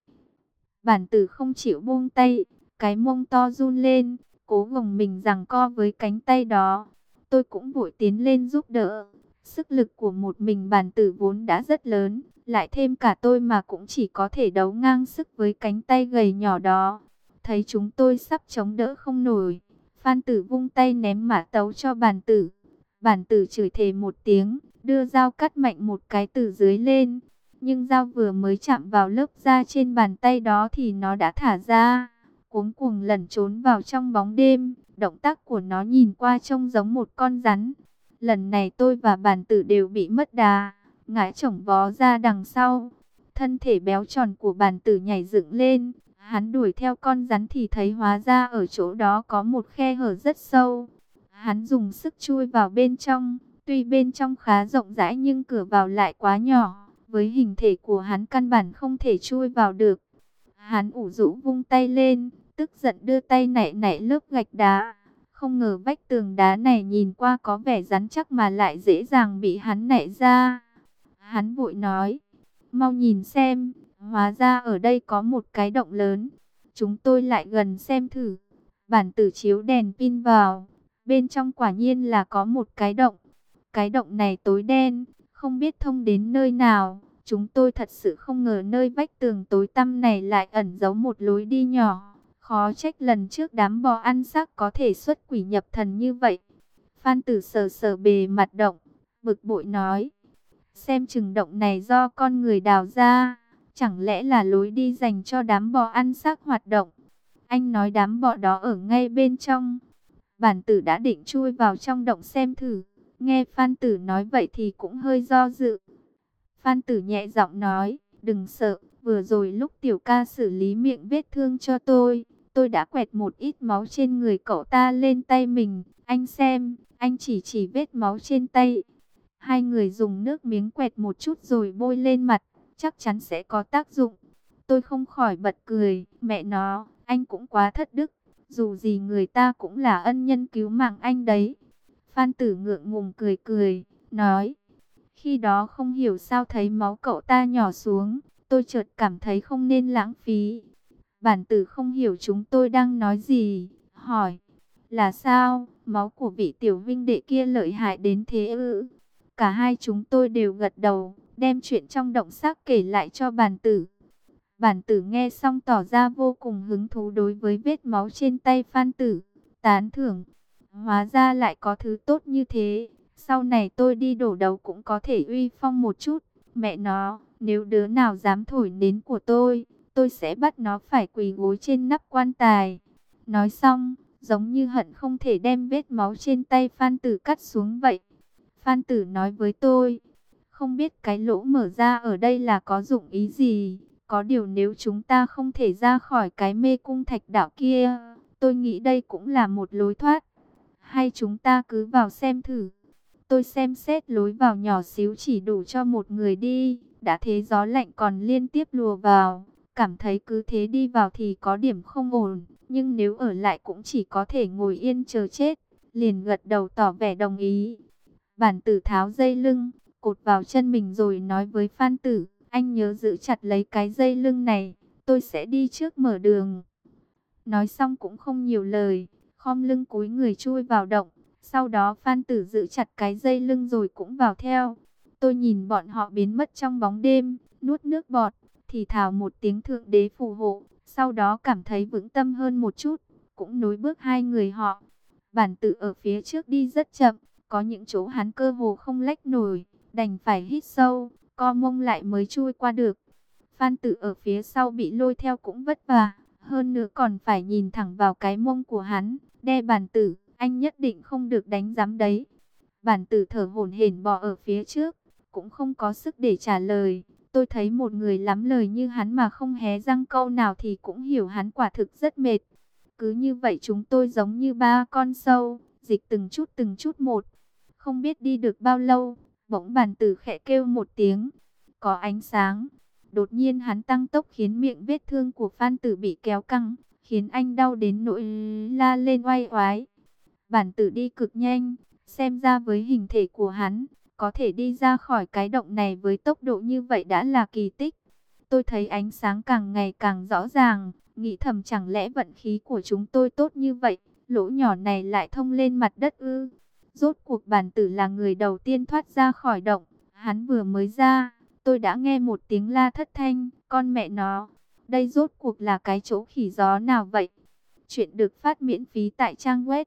Bản Tử không chịu buông tay, cái mông to run lên, cố gồng mình giằng co với cánh tay đó. Tôi cũng vội tiến lên giúp đỡ. Sức lực của một mình Bản Tử vốn đã rất lớn, lại thêm cả tôi mà cũng chỉ có thể đấu ngang sức với cánh tay gầy nhỏ đó. Thấy chúng tôi sắp chống đỡ không nổi, Phan Tử vung tay ném mã tấu cho Bản Tử. Bản Tử chửi thề một tiếng, đưa dao cắt mạnh một cái từ dưới lên. Nhưng dao vừa mới chạm vào lớp da trên bàn tay đó thì nó đã thả ra, cuống cuồng lẩn trốn vào trong bóng đêm. Động tác của nó nhìn qua trông giống một con rắn. Lần này tôi và Bản Tử đều bị mất đà, ngã chổng vó ra đằng sau. Thân thể béo tròn của Bản Tử nhảy dựng lên. Hắn đuổi theo con rắn thì thấy hóa ra ở chỗ đó có một khe hở rất sâu. Hắn dùng sức chui vào bên trong. Tuy bên trong khá rộng rãi nhưng cửa vào lại quá nhỏ. Với hình thể của hắn căn bản không thể chui vào được. Hắn ủ rũ vung tay lên, tức giận đưa tay nạy nạy lớp gạch đá. Không ngờ vách tường đá này nhìn qua có vẻ rắn chắc mà lại dễ dàng bị hắn nạy ra. Hắn vội nói, mau nhìn xem, hóa ra ở đây có một cái động lớn. Chúng tôi lại gần xem thử. Bản Tử chiếu đèn pin vào, bên trong quả nhiên là có một cái động. Cái động này tối đen, không biết thông đến nơi nào. Chúng tôi thật sự không ngờ nơi vách tường tối tăm này lại ẩn giấu một lối đi nhỏ. Khó trách lần trước đám bò ăn xác có thể xuất quỷ nhập thần như vậy. Phan Tử sờ sờ bề mặt động, bực bội nói. Xem chừng động này do con người đào ra. Chẳng lẽ là lối đi dành cho đám bò ăn xác hoạt động? Anh nói đám bò đó ở ngay bên trong. Bản Tử đã định chui vào trong động xem thử. Nghe Phan Tử nói vậy thì cũng hơi do dự. Phan Tử nhẹ giọng nói, đừng sợ, vừa rồi lúc tiểu ca xử lý miệng vết thương cho tôi đã quẹt một ít máu trên người cậu ta lên tay mình. Anh xem, anh chỉ vết máu trên tay. Hai người dùng nước miếng quẹt một chút rồi bôi lên mặt, chắc chắn sẽ có tác dụng. Tôi không khỏi bật cười, mẹ nó, anh cũng quá thất đức. Dù gì người ta cũng là ân nhân cứu mạng anh đấy. Phan Tử ngượng ngùng cười cười, nói. Khi đó không hiểu sao thấy máu cậu ta nhỏ xuống, tôi chợt cảm thấy không nên lãng phí. Bản Tử không hiểu chúng tôi đang nói gì, hỏi. Là sao, máu của vị tiểu vinh đệ kia lợi hại đến thế ư? Cả hai chúng tôi đều gật đầu, đem chuyện trong động xác kể lại cho Bản Tử. Bản Tử nghe xong tỏ ra vô cùng hứng thú đối với vết máu trên tay Phan Tử, tán thưởng. Hóa ra lại có thứ tốt như thế, sau này tôi đi đổ đấu cũng có thể uy phong một chút. Mẹ nó, nếu đứa nào dám thổi nến của tôi sẽ bắt nó phải quỳ gối trên nắp quan tài. Nói xong, giống như hận không thể đem vết máu trên tay Phan Tử cắt xuống vậy. Phan Tử nói với tôi, không biết cái lỗ mở ra ở đây là có dụng ý gì. Có điều nếu chúng ta không thể ra khỏi cái mê cung thạch đạo kia, tôi nghĩ đây cũng là một lối thoát. Hay chúng ta cứ vào xem thử. Tôi xem xét lối vào nhỏ xíu chỉ đủ cho một người đi. Đã thế gió lạnh còn liên tiếp lùa vào. Cảm thấy cứ thế đi vào thì có điểm không ổn. Nhưng nếu ở lại cũng chỉ có thể ngồi yên chờ chết. Liền gật đầu tỏ vẻ đồng ý. Bản Tử tháo dây lưng, cột vào chân mình rồi nói với Phan Tử. Anh nhớ giữ chặt lấy cái dây lưng này. Tôi sẽ đi trước mở đường. Nói xong cũng không nhiều lời, khom lưng cúi người chui vào động. Sau đó Phan Tử giữ chặt cái dây lưng rồi cũng vào theo. Tôi nhìn bọn họ biến mất trong bóng đêm, nuốt nước bọt, thì thào một tiếng thượng đế phù hộ. Sau đó cảm thấy vững tâm hơn một chút, cũng nối bước hai người họ. Bản Tử ở phía trước đi rất chậm, Có những chỗ hắn cơ hồ không lách nổi, đành phải hít sâu, co mông lại mới chui qua được. Phan Tử ở phía sau bị lôi theo cũng vất vả, hơn nữa còn phải nhìn thẳng vào cái mông của hắn. Đe Bản Tử, anh nhất định không được đánh giám đấy. Bản Tử thở hổn hển bò ở phía trước, cũng không có sức để trả lời. Tôi thấy một người lắm lời như hắn mà không hé răng câu nào thì cũng hiểu hắn quả thực rất mệt. Cứ như vậy chúng tôi giống như ba con sâu, dịch từng chút một. Không biết đi được bao lâu, bỗng Bản Tử khẽ kêu một tiếng. Có ánh sáng. Đột nhiên hắn tăng tốc khiến miệng vết thương của Phan Tử bị kéo căng, khiến anh đau đến nỗi la lên oai oái. Bản Tử đi cực nhanh, xem ra với hình thể của hắn, có thể đi ra khỏi cái động này với tốc độ như vậy đã là kỳ tích. Tôi thấy ánh sáng càng ngày càng rõ ràng, nghĩ thầm chẳng lẽ vận khí của chúng tôi tốt như vậy, lỗ nhỏ này lại thông lên mặt đất ư. Rốt cuộc Bản Tử là người đầu tiên thoát ra khỏi động, hắn vừa mới ra, tôi đã nghe một tiếng la thất thanh, con mẹ nó, đây rốt cuộc là cái chỗ khỉ gió nào vậy? Chuyện được phát miễn phí tại trang web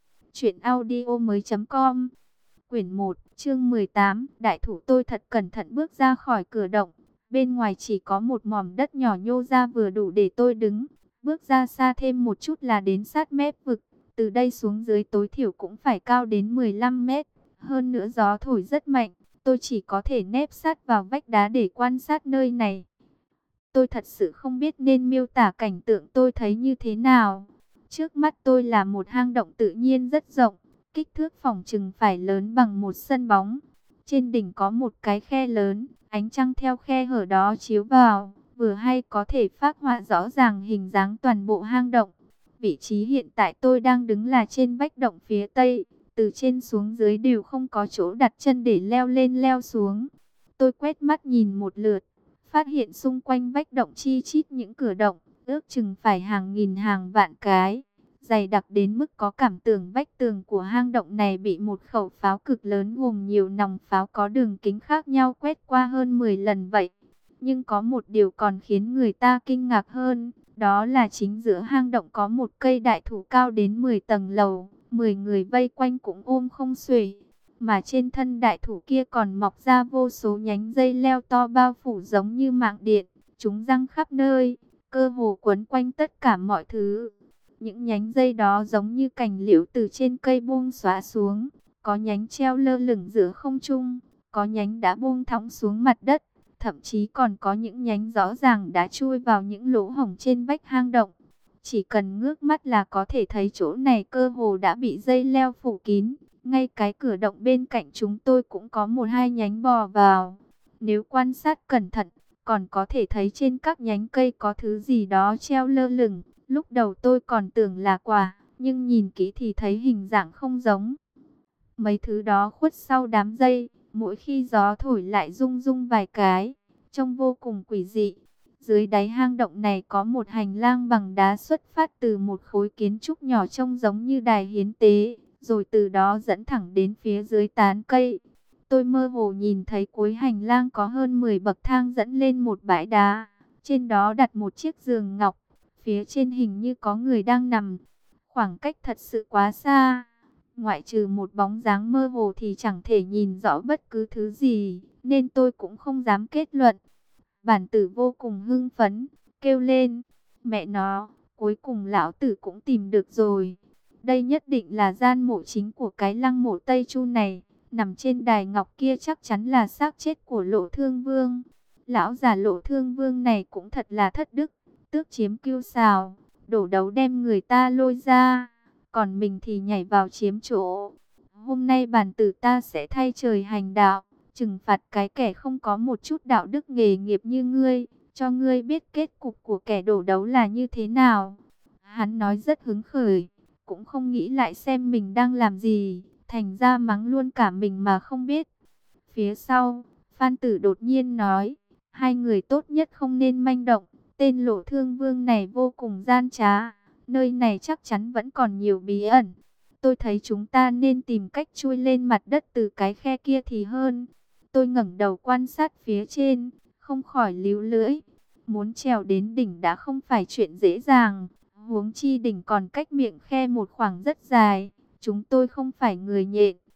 truyệnaudiomoi.com. Quyển 1, chương 18, đại thủ. Tôi thật cẩn thận bước ra khỏi cửa động. Bên ngoài chỉ có một mỏm đất nhỏ nhô ra vừa đủ để tôi đứng. Bước ra xa thêm một chút là đến sát mép vực. Từ đây xuống dưới tối thiểu cũng phải cao đến 15 mét. Hơn nữa gió thổi rất mạnh. Tôi chỉ có thể nép sát vào vách đá để quan sát nơi này. Tôi thật sự không biết nên miêu tả cảnh tượng tôi thấy như thế nào. Trước mắt tôi là một hang động tự nhiên rất rộng, kích thước phỏng chừng phải lớn bằng một sân bóng. Trên đỉnh có một cái khe lớn, ánh trăng theo khe hở đó chiếu vào, vừa hay có thể phác họa rõ ràng hình dáng toàn bộ hang động. Vị trí hiện tại tôi đang đứng là trên vách động phía tây, từ trên xuống dưới đều không có chỗ đặt chân để leo lên leo xuống. Tôi quét mắt nhìn một lượt, phát hiện xung quanh vách động chi chít những cửa động, ước chừng phải hàng nghìn hàng vạn cái, dày đặc đến mức có cảm tưởng vách tường của hang động này bị một khẩu pháo cực lớn gồm nhiều nòng pháo có đường kính khác nhau quét qua hơn 10 lần vậy. Nhưng có một điều còn khiến người ta kinh ngạc hơn, đó là chính giữa hang động có một cây đại thụ cao đến 10 tầng lầu, 10 người vây quanh cũng ôm không xuể. Mà trên thân đại thụ kia còn mọc ra vô số nhánh dây leo to bao phủ giống như mạng điện, chúng giăng khắp nơi, cơ hồ quấn quanh tất cả mọi thứ. Những nhánh dây đó giống như cành liễu từ trên cây buông xõa xuống, có nhánh treo lơ lửng giữa không trung, có nhánh đã buông thõng xuống mặt đất, thậm chí còn có những nhánh rõ ràng đã chui vào những lỗ hổng trên vách hang động. Chỉ cần ngước mắt là có thể thấy chỗ này cơ hồ đã bị dây leo phủ kín. Ngay cái cửa động bên cạnh chúng tôi cũng có một hai nhánh bò vào. Nếu quan sát cẩn thận, còn có thể thấy trên các nhánh cây có thứ gì đó treo lơ lửng. Lúc đầu tôi còn tưởng là quả, nhưng nhìn kỹ thì thấy hình dạng không giống. Mấy thứ đó khuất sau đám dây, mỗi khi gió thổi lại rung rung vài cái, trông vô cùng quỷ dị. Dưới đáy hang động này có một hành lang bằng đá xuất phát từ một khối kiến trúc nhỏ trông giống như đài hiến tế, rồi từ đó dẫn thẳng đến phía dưới tán cây. Tôi mơ hồ nhìn thấy cuối hành lang có hơn 10 bậc thang dẫn lên một bãi đá, trên đó đặt một chiếc giường ngọc, phía trên hình như có người đang nằm. Khoảng cách thật sự quá xa, ngoại trừ một bóng dáng mơ hồ thì chẳng thể nhìn rõ bất cứ thứ gì, nên tôi cũng không dám kết luận. Bản Tử vô cùng hưng phấn, kêu lên, mẹ nó, cuối cùng lão tử cũng tìm được rồi. Đây nhất định là gian mộ chính của cái lăng mộ Tây Chu này, nằm trên đài ngọc kia chắc chắn là xác chết của Lộ Thương Vương. Lão già Lộ Thương Vương này cũng thật là thất đức, tước chiếm cưu sào, đổ đấu đem người ta lôi ra, còn mình thì nhảy vào chiếm chỗ. Hôm nay Bản Tử ta sẽ thay trời hành đạo, trừng phạt cái kẻ không có một chút đạo đức nghề nghiệp như ngươi, cho ngươi biết kết cục của kẻ đổ đấu là như thế nào. Hắn nói rất hứng khởi, cũng không nghĩ lại xem mình đang làm gì, thành ra mắng luôn cả mình mà không biết. Phía sau, Phan Tử đột nhiên nói, hai người tốt nhất không nên manh động, tên Lộ Thương Vương này vô cùng gian trá, nơi này chắc chắn vẫn còn nhiều bí ẩn. Tôi thấy chúng ta nên tìm cách chui lên mặt đất từ cái khe kia thì hơn. Tôi ngẩng đầu quan sát phía trên, không khỏi líu lưỡi. Muốn trèo đến đỉnh đã không phải chuyện dễ dàng, huống chi đỉnh còn cách miệng khe một khoảng rất dài. Chúng tôi không phải người nhện,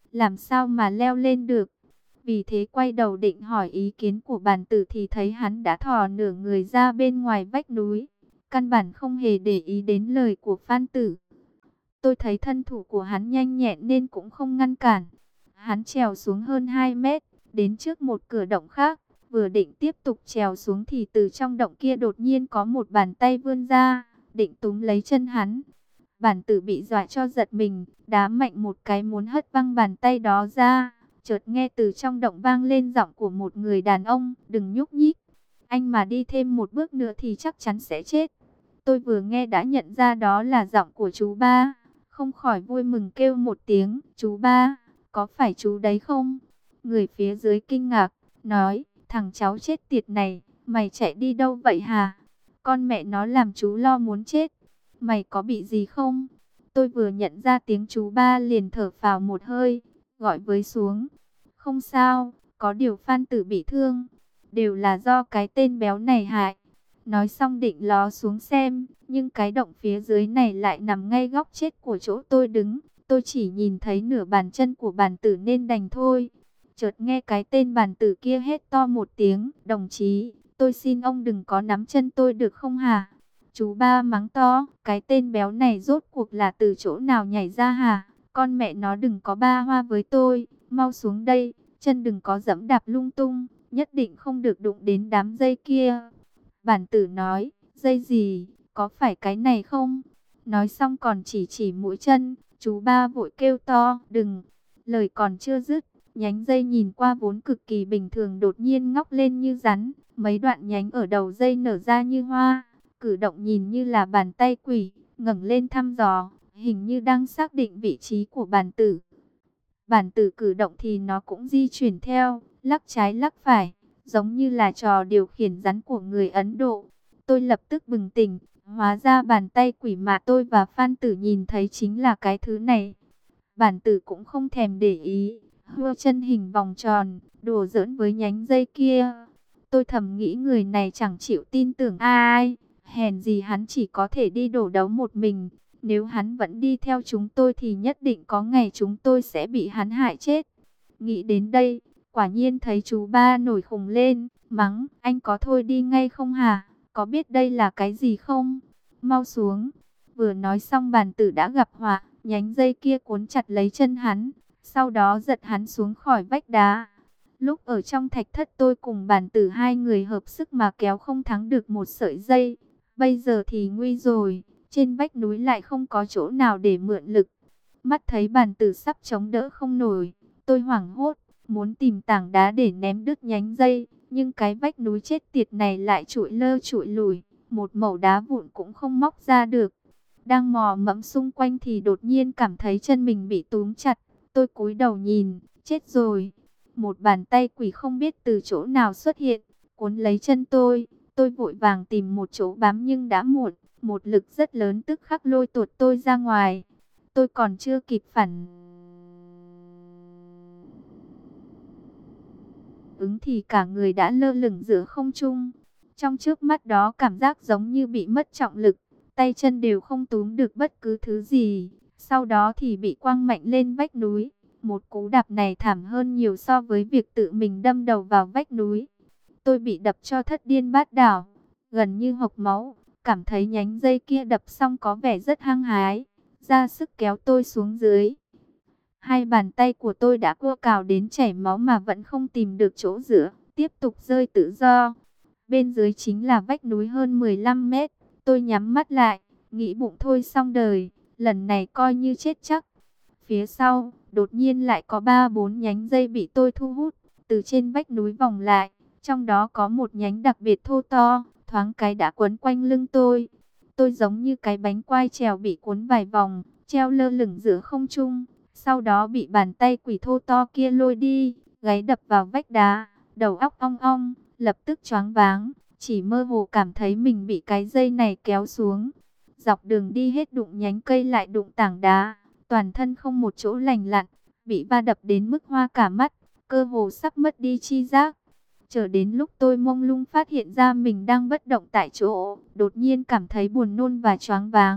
làm sao mà leo lên được. Vì thế quay đầu định hỏi ý kiến của bàn tử thì thấy hắn đã thò nửa người ra bên ngoài vách núi, căn bản không hề để ý đến lời của Phan Tử. Tôi thấy thân thủ của hắn nhanh nhẹn nên cũng không ngăn cản. Hắn trèo xuống hơn 2 mét, đến trước một cửa động khác, vừa định tiếp tục trèo xuống thì từ trong động kia đột nhiên có một bàn tay vươn ra, định túm lấy chân hắn. Bản tử bị dọa cho giật mình, đá mạnh một cái muốn hất văng bàn tay đó ra. Chợt nghe từ trong động vang lên giọng của một người đàn ông, đừng nhúc nhích. Anh mà đi thêm một bước nữa thì chắc chắn sẽ chết. Tôi vừa nghe đã nhận ra đó là giọng của chú Ba. Không khỏi vui mừng kêu một tiếng, chú Ba, có phải chú đấy không? Người phía dưới kinh ngạc, nói, thằng cháu chết tiệt này, mày chạy đi đâu vậy hả? Con mẹ nó làm chú lo muốn chết. Mày có bị gì không? Tôi vừa nhận ra tiếng chú Ba liền thở phào một hơi, gọi với xuống. Không sao, có điều Phan Tử bị thương. Đều là do cái tên béo này hại. Nói xong định ló xuống xem, nhưng cái động phía dưới này lại nằm ngay góc chết của chỗ tôi đứng. Tôi chỉ nhìn thấy nửa bàn chân của bàn tử nên đành thôi. Chợt nghe cái tên bàn tử kia hét to một tiếng, đồng chí, tôi xin ông đừng có nắm chân tôi được không hả? Chú Ba mắng to, cái tên béo này rốt cuộc là từ chỗ nào nhảy ra hả? Con mẹ nó đừng có ba hoa với tôi, mau xuống đây, chân đừng có dẫm đạp lung tung, nhất định không được đụng đến đám dây kia. Bản tử nói, dây gì, có phải cái này không? Nói xong còn chỉ mũi chân, chú Ba vội kêu to, đừng. Lời còn chưa dứt, nhánh dây nhìn qua vốn cực kỳ bình thường đột nhiên ngóc lên như rắn, mấy đoạn nhánh ở đầu dây nở ra như hoa. Cử động nhìn như là bàn tay quỷ, ngẩng lên thăm dò, hình như đang xác định vị trí của bản tử. Bản tử cử động thì nó cũng di chuyển theo, lắc trái lắc phải, giống như là trò điều khiển rắn của người Ấn Độ. Tôi lập tức bừng tỉnh, hóa ra bàn tay quỷ mà tôi và Phan Tử nhìn thấy chính là cái thứ này. Bản tử cũng không thèm để ý, hơ chân hình vòng tròn, đùa giỡn với nhánh dây kia. Tôi thầm nghĩ người này chẳng chịu tin tưởng ai. Hèn gì hắn chỉ có thể đi đổ đấu một mình. Nếu hắn vẫn đi theo chúng tôi thì nhất định có ngày chúng tôi sẽ bị hắn hại chết. Nghĩ đến đây, quả nhiên thấy chú Ba nổi khùng lên, mắng, anh có thôi đi ngay không hả? Có biết đây là cái gì không? Mau xuống. Vừa nói xong bàn tử đã gặp họa, nhánh dây kia cuốn chặt lấy chân hắn, sau đó giật hắn xuống khỏi vách đá. Lúc ở trong thạch thất tôi cùng bàn tử hai người hợp sức mà kéo không thắng được một sợi dây. Bây giờ thì nguy rồi, trên vách núi lại không có chỗ nào để mượn lực. Mắt thấy bàn tử sắp chống đỡ không nổi, tôi hoảng hốt, muốn tìm tảng đá để ném đứt nhánh dây. Nhưng cái vách núi chết tiệt này lại trụi lơ trụi lùi, một mẩu đá vụn cũng không móc ra được. Đang mò mẫm xung quanh thì đột nhiên cảm thấy chân mình bị túm chặt. Tôi cúi đầu nhìn, chết rồi. Một bàn tay quỷ không biết từ chỗ nào xuất hiện, cuốn lấy chân tôi. Tôi vội vàng tìm một chỗ bám nhưng đã muộn. Một lực rất lớn tức khắc lôi tuột tôi ra ngoài. Tôi còn chưa kịp phản ứng thì cả người đã lơ lửng giữa không trung. Trong chớp mắt đó cảm giác giống như bị mất trọng lực, tay chân đều không túm được bất cứ thứ gì. Sau đó thì bị quăng mạnh lên vách núi. Một cú đạp này thảm hơn nhiều so với việc tự mình đâm đầu vào vách núi. Tôi bị đập cho thất điên bát đảo, gần như hộc máu. Cảm thấy nhánh dây kia đập xong có vẻ rất hăng hái, ra sức kéo tôi xuống dưới. Hai bàn tay của tôi đã cua cào đến chảy máu mà vẫn không tìm được chỗ dựa, tiếp tục rơi tự do. Bên dưới chính là vách núi hơn 15 mét. Tôi nhắm mắt lại, nghĩ bụng thôi xong đời, lần này coi như chết chắc. Phía sau, đột nhiên lại có 3-4 nhánh dây bị tôi thu hút, từ trên vách núi vòng lại. Trong đó có một nhánh đặc biệt thô to, thoáng cái đã quấn quanh lưng tôi. Tôi giống như cái bánh quai trèo bị cuốn vài vòng, treo lơ lửng giữa không trung. Sau đó bị bàn tay quỷ thô to kia lôi đi, gáy đập vào vách đá, đầu óc ong ong, lập tức choáng váng, chỉ mơ hồ cảm thấy mình bị cái dây này kéo xuống. Dọc đường đi hết đụng nhánh cây lại đụng tảng đá, toàn thân không một chỗ lành lặn, bị va đập đến mức hoa cả mắt, cơ hồ sắp mất đi chi giác. Chờ đến lúc tôi mông lung phát hiện ra mình đang bất động tại chỗ, đột nhiên cảm thấy buồn nôn và choáng váng,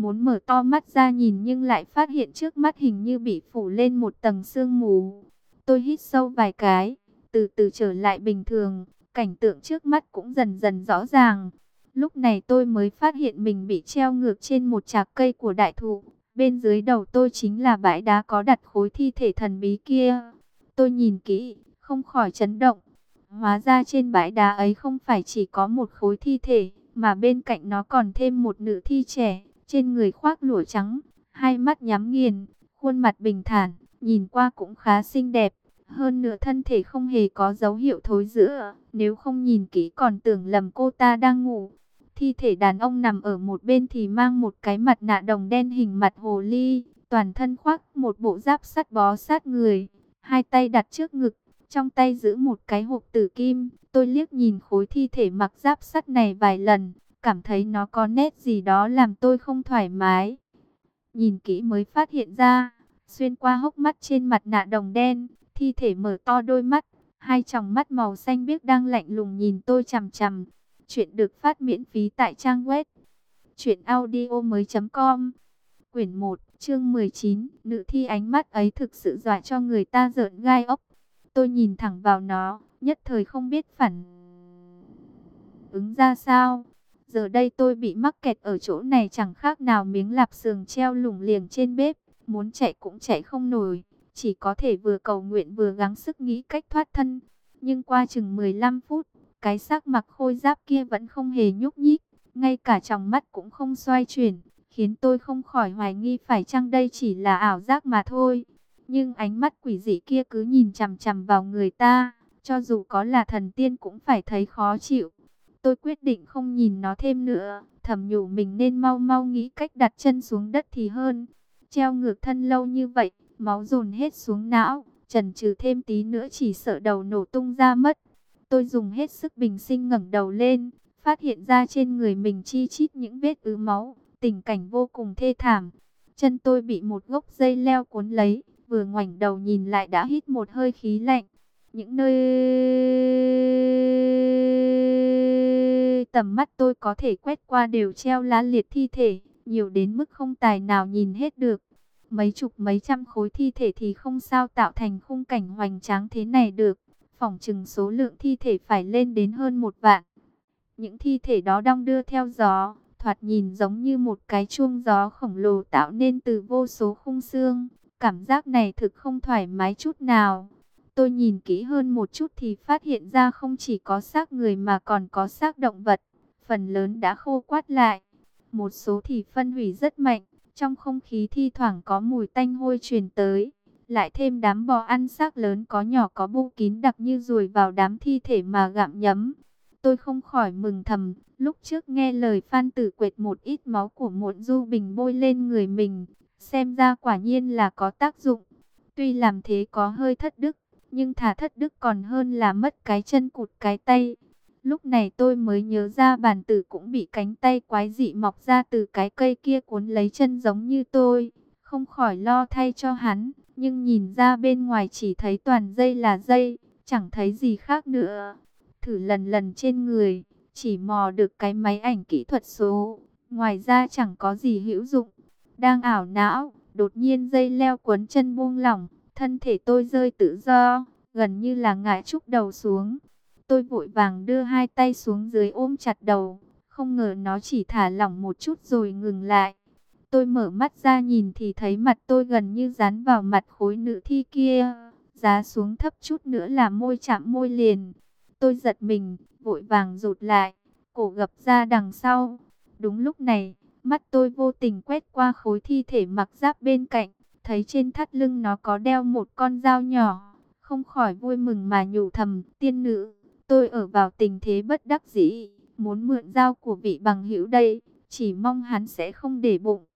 muốn mở to mắt ra nhìn nhưng lại phát hiện trước mắt hình như bị phủ lên một tầng sương mù. Tôi hít sâu vài cái, từ từ trở lại bình thường, cảnh tượng trước mắt cũng dần dần rõ ràng. Lúc này tôi mới phát hiện mình bị treo ngược trên một chạc cây của đại thụ. Bên dưới đầu tôi chính là bãi đá có đặt khối thi thể thần bí kia. Tôi nhìn kỹ, không khỏi chấn động. Hóa ra trên bãi đá ấy không phải chỉ có một khối thi thể, mà bên cạnh nó còn thêm một nữ thi trẻ, trên người khoác lụa trắng, hai mắt nhắm nghiền, khuôn mặt bình thản, nhìn qua cũng khá xinh đẹp. Hơn nữa thân thể không hề có dấu hiệu thối rữa, nếu không nhìn kỹ còn tưởng lầm cô ta đang ngủ. Thi thể đàn ông nằm ở một bên thì mang một cái mặt nạ đồng đen hình mặt hồ ly, toàn thân khoác một bộ giáp sắt bó sát người, hai tay đặt trước ngực, trong tay giữ một cái hộp tử kim. Tôi liếc nhìn khối thi thể mặc giáp sắt này vài lần, cảm thấy nó có nét gì đó làm tôi không thoải mái. Nhìn kỹ mới phát hiện ra, xuyên qua hốc mắt trên mặt nạ đồng đen, thi thể mở to đôi mắt, hai tròng mắt màu xanh biếc đang lạnh lùng nhìn tôi chằm chằm. Chuyện được phát miễn phí tại trang web truyệnaudiomoi.com. Quyển 1, chương 19, nữ thi ánh mắt ấy thực sự dọa cho người ta rợn gai ốc. Tôi nhìn thẳng vào nó, nhất thời không biết phản ứng ra sao. Giờ đây tôi bị mắc kẹt ở chỗ này chẳng khác nào miếng lạp xưởng treo lủng liềng trên bếp, muốn chạy cũng chạy không nổi, chỉ có thể vừa cầu nguyện vừa gắng sức nghĩ cách thoát thân. Nhưng qua chừng 15 phút, cái xác mặc khôi giáp kia vẫn không hề nhúc nhích, ngay cả tròng mắt cũng không xoay chuyển, khiến tôi không khỏi hoài nghi phải chăng đây chỉ là ảo giác mà thôi. Nhưng ánh mắt quỷ dị kia cứ nhìn chằm chằm vào người ta, cho dù có là thần tiên cũng phải thấy khó chịu. Tôi quyết định không nhìn nó thêm nữa, thầm nhủ mình nên mau mau nghĩ cách đặt chân xuống đất thì hơn. Treo ngược thân lâu như vậy, máu dồn hết xuống não, chần chừ thêm tí nữa chỉ sợ đầu nổ tung ra mất. Tôi dùng hết sức bình sinh ngẩng đầu lên, phát hiện ra trên người mình chi chít những vết ứ máu, tình cảnh vô cùng thê thảm. Chân tôi bị một gốc dây leo cuốn lấy, vừa ngoảnh đầu nhìn lại đã hít một hơi khí lạnh. Những nơi tầm mắt tôi có thể quét qua đều treo lá liệt thi thể, nhiều đến mức không tài nào nhìn hết được. Mấy chục mấy trăm khối thi thể thì không sao tạo thành khung cảnh hoành tráng thế này được. Phỏng chừng số lượng thi thể phải lên đến hơn 1 vạn. Những thi thể đó đong đưa theo gió, thoạt nhìn giống như một cái chuông gió khổng lồ tạo nên từ vô số khung xương. Cảm giác này thực không thoải mái chút nào. Tôi nhìn kỹ hơn một chút thì phát hiện ra không chỉ có xác người mà còn có xác động vật. Phần lớn đã khô quắt lại. Một số thì phân hủy rất mạnh. Trong không khí thi thoảng có mùi tanh hôi truyền tới. Lại thêm đám bò ăn xác lớn có nhỏ có bu kín đặc như ruồi vào đám thi thể mà gặm nhấm. Tôi không khỏi mừng thầm. Lúc trước nghe lời Phan Tử Quệt một ít máu của Muộn Du Bình bôi lên người mình. Xem ra quả nhiên là có tác dụng. Tuy làm thế có hơi thất đức, nhưng thà thất đức còn hơn là mất cái chân cụt cái tay. Lúc này tôi mới nhớ ra bản tử cũng bị cánh tay quái dị mọc ra từ cái cây kia cuốn lấy chân giống như tôi. Không khỏi lo thay cho hắn, nhưng nhìn ra bên ngoài chỉ thấy toàn dây là dây, chẳng thấy gì khác nữa. Thử lần lần trên người, chỉ mò được cái máy ảnh kỹ thuật số, ngoài ra chẳng có gì hữu dụng. Đang ảo não, đột nhiên dây leo quấn chân buông lỏng, thân thể tôi rơi tự do, gần như là ngã trút đầu xuống. Tôi vội vàng đưa hai tay xuống dưới ôm chặt đầu, không ngờ nó chỉ thả lỏng một chút rồi ngừng lại. Tôi mở mắt ra nhìn thì thấy mặt tôi gần như dán vào mặt khối nữ thi kia, giá xuống thấp chút nữa là môi chạm môi liền. Tôi giật mình, vội vàng rụt lại, cổ gập ra đằng sau. Đúng lúc này, mắt tôi vô tình quét qua khối thi thể mặc giáp bên cạnh, thấy trên thắt lưng nó có đeo một con dao nhỏ, không khỏi vui mừng mà nhủ thầm, tiên nữ, tôi ở vào tình thế bất đắc dĩ, muốn mượn dao của vị bằng hữu đây, chỉ mong hắn sẽ không để bụng.